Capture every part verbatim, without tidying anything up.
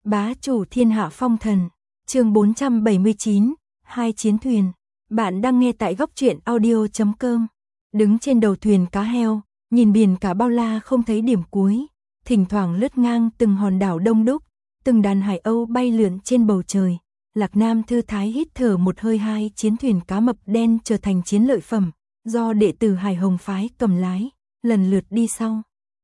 Bá chủ thiên hạ phong thần, chương bốn trăm bảy mươi chín, hai chiến thuyền. Bạn đang nghe tại góc truyện audio chấm com. Đứng trên đầu thuyền cá heo, nhìn biển cả bao la không thấy điểm cuối, thỉnh thoảng lướt ngang từng hòn đảo đông đúc, từng đàn hải âu bay lượn trên bầu trời. Lạc Nam thư thái hít thở một hơi. Hai chiến thuyền cá mập đen trở thành chiến lợi phẩm, do đệ tử Hải Hồng phái cầm lái, lần lượt đi sau.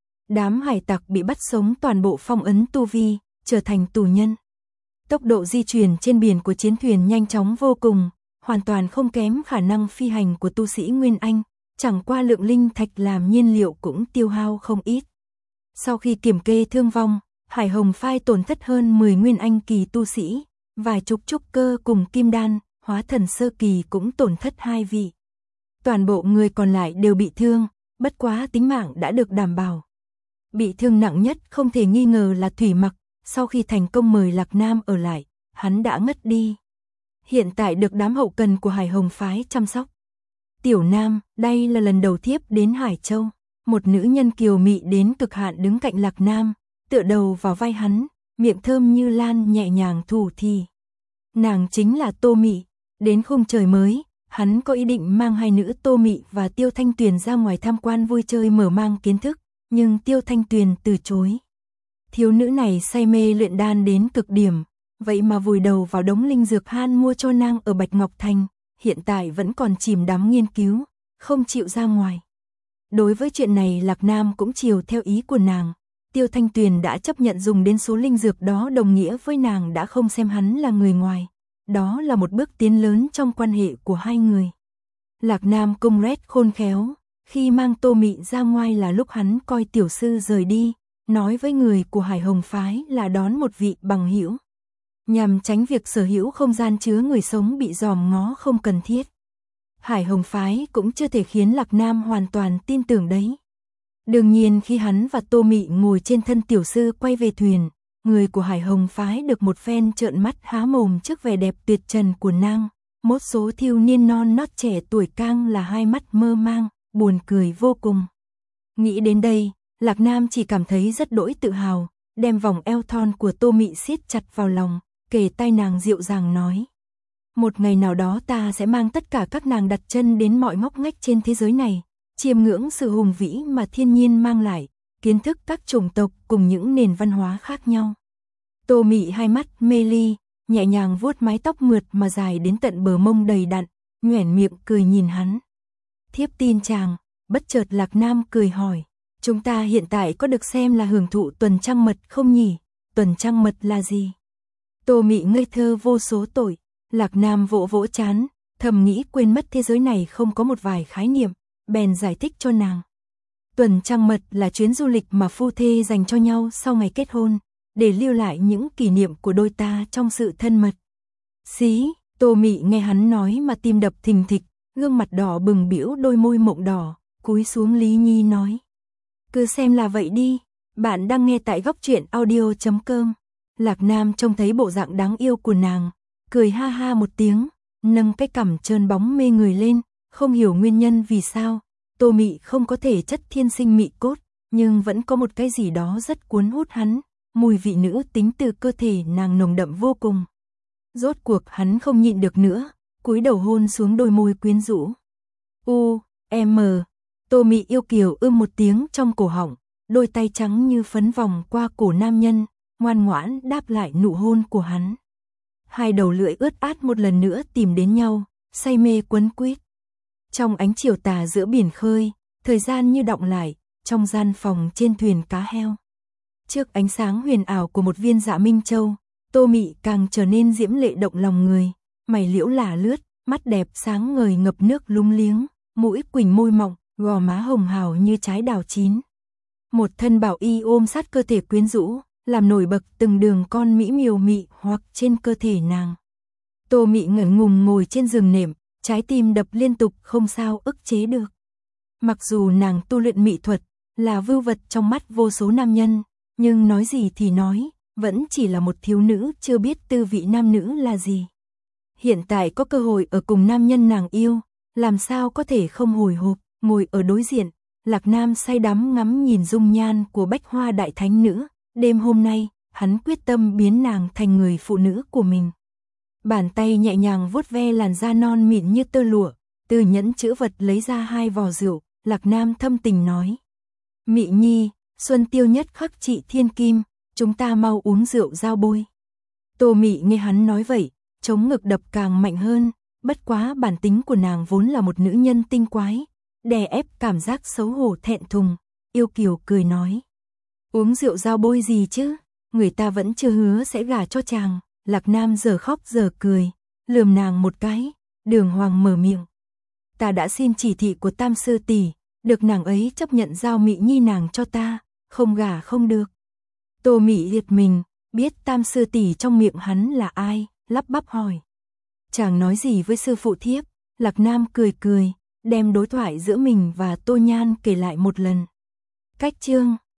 Đám hải tặc bị bắt sống toàn bộ phong ấn tu vi, trở thành tù nhân. Tốc độ di chuyển trên biển của chiến thuyền nhanh chóng vô cùng, hoàn toàn không kém khả năng phi hành của tu sĩ Nguyên Anh, chẳng qua lượng linh thạch làm nhiên liệu cũng tiêu hao không ít. Sau khi kiểm kê thương vong, Hải Hồng phái tổn thất hơn mười Nguyên Anh kỳ tu sĩ, vài chục trúc cơ cùng kim đan, hóa thần sơ kỳ cũng tổn thất hai vị. Toàn bộ người còn lại đều bị thương, bất quá tính mạng đã được đảm bảo. Bị thương nặng nhất không thể nghi ngờ là Thủy Mặc, sau khi thành công mời Lạc Nam ở lại, hắn đã ngất đi. Hiện tại được đám hậu cần của Hải Hồng phái chăm sóc. Tiểu Nam, đây là lần đầu thiếp đến Hải Châu. Một nữ nhân kiều mị đến cực hạn đứng cạnh Lạc Nam, tựa đầu vào vai hắn, miệng thơm như lan nhẹ nhàng thủ thỉ. Nàng chính là Tô Mị. Đến khung trời mới, hắn có ý định mang hai nữ Tô Mị và Tiêu Thanh Tuyền ra ngoài tham quan vui chơi mở mang kiến thức, nhưng Tiêu Thanh Tuyền từ chối. Thiếu nữ này say mê luyện đan đến cực điểm, vậy mà vùi đầu vào đống linh dược han mua cho nàng ở Bạch Ngọc Thành, hiện tại vẫn còn chìm đắm nghiên cứu, không chịu ra ngoài. Đối với chuyện này Lạc Nam cũng chiều theo ý của nàng. Tiêu Thanh Tuyền đã chấp nhận dùng đến số linh dược đó, đồng nghĩa với nàng đã không xem hắn là người ngoài. Đó là một bước tiến lớn trong quan hệ của hai người. Lạc Nam cung rét khôn khéo, khi mang Tô Mị ra ngoài là lúc hắn coi tiểu sư rời đi, nói với người của Hải Hồng phái là đón một vị bằng hữu, nhằm tránh việc sở hữu không gian chứa người sống bị dòm ngó không cần thiết. Hải Hồng phái cũng chưa thể khiến Lạc Nam hoàn toàn tin tưởng đấy. Đương nhiên khi hắn và Tô Mị ngồi trên thân tiểu sư quay về thuyền, người của Hải Hồng phái được một phen trợn mắt há mồm trước vẻ đẹp tuyệt trần của nàng. Một số thiếu niên non nót trẻ tuổi càng là hai mắt mơ mang, buồn cười vô cùng. Nghĩ đến đây, Lạc Nam chỉ cảm thấy rất đỗi tự hào, đem vòng eo thon của Tô Mị siết chặt vào lòng, kề tai nàng dịu dàng nói: một ngày nào đó ta sẽ mang tất cả các nàng đặt chân đến mọi ngóc ngách trên thế giới này, chiêm ngưỡng sự hùng vĩ mà thiên nhiên mang lại, kiến thức các chủng tộc cùng những nền văn hóa khác nhau. Tô Mị hai mắt mê ly, nhẹ nhàng vuốt mái tóc mượt mà dài đến tận bờ mông đầy đặn, nhoẻn miệng cười nhìn hắn. Thiếp tin chàng. Bất chợt Lạc Nam cười hỏi: chúng ta hiện tại có được xem là hưởng thụ tuần trăng mật không nhỉ? Tuần trăng mật là gì? Tô Mị ngây thơ vô số tội. Lạc Nam vỗ vỗ trán, thầm nghĩ quên mất thế giới này không có một vài khái niệm, bèn giải thích cho nàng. Tuần trăng mật là chuyến du lịch mà phu thê dành cho nhau sau ngày kết hôn, để lưu lại những kỷ niệm của đôi ta trong sự thân mật. Xí, Tô Mị nghe hắn nói mà tim đập thình thịch, gương mặt đỏ bừng bĩu đôi môi mộng đỏ, cúi xuống Lý Nhi nói: cứ xem là vậy đi. Bạn đang nghe tại góc truyện audio chấm com. Lạc Nam trông thấy bộ dạng đáng yêu của nàng, cười ha ha một tiếng, nâng cái cằm trơn bóng mê người lên, không hiểu nguyên nhân vì sao Tô Mị không có thể chất thiên sinh mị cốt, nhưng vẫn có một cái gì đó rất cuốn hút hắn, mùi vị nữ tính từ cơ thể nàng nồng đậm vô cùng. Rốt cuộc hắn không nhịn được nữa, cúi đầu hôn xuống đôi môi quyến rũ. U, M. Tô Mị yêu kiều ưm một tiếng trong cổ họng, đôi tay trắng như phấn vòng qua cổ nam nhân, ngoan ngoãn đáp lại nụ hôn của hắn. Hai đầu lưỡi ướt át một lần nữa tìm đến nhau, say mê quấn quýt. Trong ánh chiều tà giữa biển khơi, thời gian như đọng lại, trong gian phòng trên thuyền cá heo. Trước ánh sáng huyền ảo của một viên dạ minh châu, Tô Mị càng trở nên diễm lệ động lòng người, mày liễu lả lướt, mắt đẹp sáng ngời ngập nước lúng liếng, mũi quỳnh môi mọng, gò má hồng hào như trái đào chín. Một thân bảo y ôm sát cơ thể quyến rũ, làm nổi bật từng đường con mỹ miều mị hoặc trên cơ thể nàng. Tô Mị ngẩn ngùng ngồi trên giường nệm, trái tim đập liên tục không sao ức chế được. Mặc dù nàng tu luyện mỹ thuật, là vưu vật trong mắt vô số nam nhân, nhưng nói gì thì nói, vẫn chỉ là một thiếu nữ chưa biết tư vị nam nữ là gì. Hiện tại có cơ hội ở cùng nam nhân nàng yêu, làm sao có thể không hồi hộp. Ngồi ở đối diện, Lạc Nam say đắm ngắm nhìn dung nhan của Bách Hoa đại thánh nữ. Đêm hôm nay, hắn quyết tâm biến nàng thành người phụ nữ của mình. Bàn tay nhẹ nhàng vuốt ve làn da non mịn như tơ lụa, từ nhẫn chữ vật lấy ra hai vò rượu, Lạc Nam thâm tình nói. Mị nhi, xuân tiêu nhất khắc trị thiên kim, chúng ta mau uống rượu giao bôi. Tô Mị nghe hắn nói vậy, chống ngực đập càng mạnh hơn, bất quá bản tính của nàng vốn là một nữ nhân tinh quái, đè ép cảm giác xấu hổ thẹn thùng, yêu kiều cười nói. Uống rượu giao bôi gì chứ, người ta vẫn chưa hứa sẽ gả cho chàng. Lạc Nam giờ khóc giờ cười, lườm nàng một cái, Đường Hoàng mở miệng. Ta đã xin chỉ thị của Tam sư tỷ, được nàng ấy chấp nhận giao Mị nhi nàng cho ta, không gả không được. Tô Mị liệt mình, biết Tam sư tỷ trong miệng hắn là ai, lắp bắp hỏi. Chàng nói gì với sư phụ thiếp? Lạc Nam cười cười, đem đối thoại giữa mình và Tô Nhan kể lại một lần. Cách chương